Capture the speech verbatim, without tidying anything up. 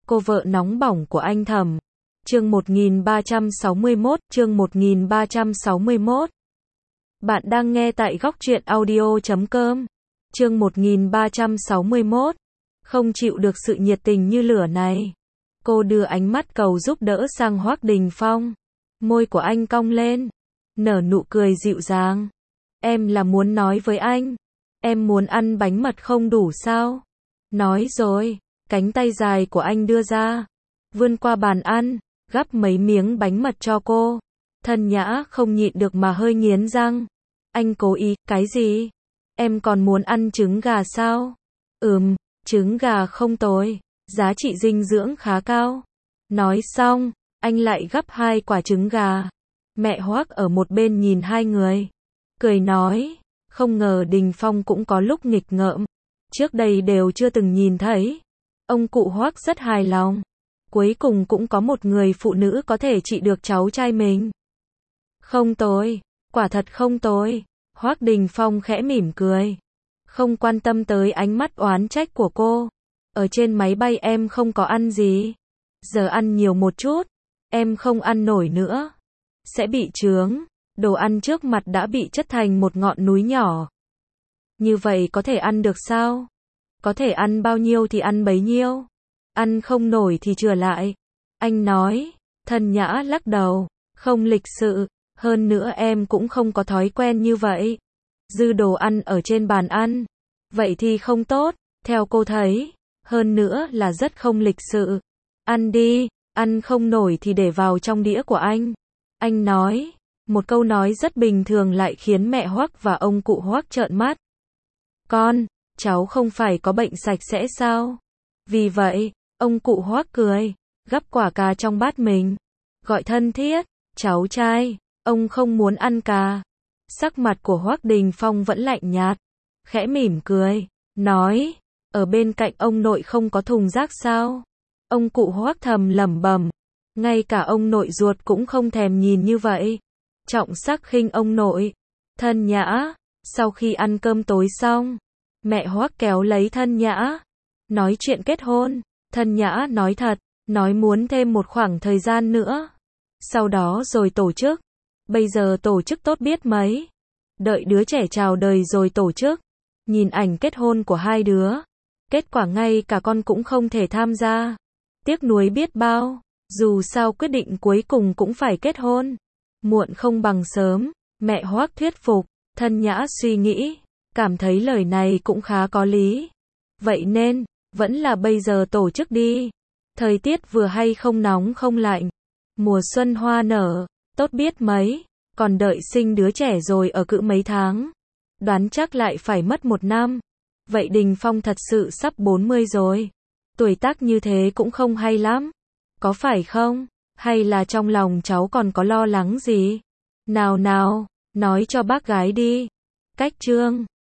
cô vợ nóng bỏng của anh Thẩm. Chương một nghìn ba trăm sáu mươi mốt, chương một nghìn ba trăm sáu mươi mốt. Bạn đang nghe tại góc truyện audio chấm com. Chương một nghìn ba trăm sáu mươi mốt. Không chịu được sự nhiệt tình như lửa này. Cô đưa ánh mắt cầu giúp đỡ sang Hoắc Đình Phong. Môi của anh cong lên, nở nụ cười dịu dàng. Em là muốn nói với anh, em muốn ăn bánh mật không đủ sao? Nói rồi, cánh tay dài của anh đưa ra, vươn qua bàn ăn, gắp mấy miếng bánh mật cho cô. Thân Nhã không nhịn được mà hơi nghiến răng. Anh cố ý, cái gì? Em còn muốn ăn trứng gà sao? Ừm, trứng gà không tồi, giá trị dinh dưỡng khá cao. Nói xong, anh lại gắp hai quả trứng gà. Mẹ Hoắc ở một bên nhìn hai người, cười nói, không ngờ Đình Phong cũng có lúc nghịch ngợm. Trước đây đều chưa từng nhìn thấy. Ông cụ Hoắc rất hài lòng. Cuối cùng cũng có một người phụ nữ có thể trị được cháu trai mình. Không tồi, quả thật không tồi. Hoắc Đình Phong khẽ mỉm cười, không quan tâm tới ánh mắt oán trách của cô. Ở trên máy bay em không có ăn gì. Giờ ăn nhiều một chút, em không ăn nổi nữa, sẽ bị chướng. Đồ ăn trước mặt đã bị chất thành một ngọn núi nhỏ. Như vậy có thể ăn được sao? Có thể ăn bao nhiêu thì ăn bấy nhiêu. Ăn không nổi thì chừa lại. Anh nói. Thân Nhã lắc đầu, không lịch sự. Hơn nữa em cũng không có thói quen như vậy. Dư đồ ăn ở trên bàn ăn, vậy thì không tốt, theo cô thấy. Hơn nữa là rất không lịch sự. Ăn đi, ăn không nổi thì để vào trong đĩa của anh. Anh nói. Một câu nói rất bình thường lại khiến mẹ Hoắc và ông cụ Hoắc trợn mắt. Con, cháu không phải có bệnh sạch sẽ sao? Vì vậy, ông cụ Hoắc cười, gắp quả cà trong bát mình, gọi thân thiết, cháu trai, ông không muốn ăn cà. Sắc mặt của Hoắc Đình Phong vẫn lạnh nhạt, khẽ mỉm cười, nói, ở bên cạnh ông nội không có thùng rác sao? Ông cụ Hoắc thầm lẩm bẩm, ngay cả ông nội ruột cũng không thèm nhìn như vậy. Trọng sắc khinh ông nội. Thân Nhã, sau khi ăn cơm tối xong, mẹ Hoắc kéo lấy Thân Nhã, nói chuyện kết hôn. Thân Nhã nói thật, nói muốn thêm một khoảng thời gian nữa, sau đó rồi tổ chức. Bây giờ tổ chức tốt biết mấy. Đợi đứa trẻ chào đời rồi tổ chức. Nhìn ảnh kết hôn của hai đứa, kết quả ngay cả con cũng không thể tham gia. Tiếc nuối biết bao. Dù sao quyết định cuối cùng cũng phải kết hôn. Muộn không bằng sớm, mẹ Hoắc thuyết phục. Thân Nhã suy nghĩ, cảm thấy lời này cũng khá có lý. Vậy nên, vẫn là bây giờ tổ chức đi. Thời tiết vừa hay không nóng không lạnh. Mùa xuân hoa nở, tốt biết mấy. Còn đợi sinh đứa trẻ rồi ở cữ mấy tháng. Đoán chắc lại phải mất một năm. Vậy Đình Phong thật sự sắp bốn mươi rồi. Tuổi tác như thế cũng không hay lắm. Có phải không? Hay là trong lòng cháu còn có lo lắng gì? Nào nào, nói cho bác gái đi. Cách chương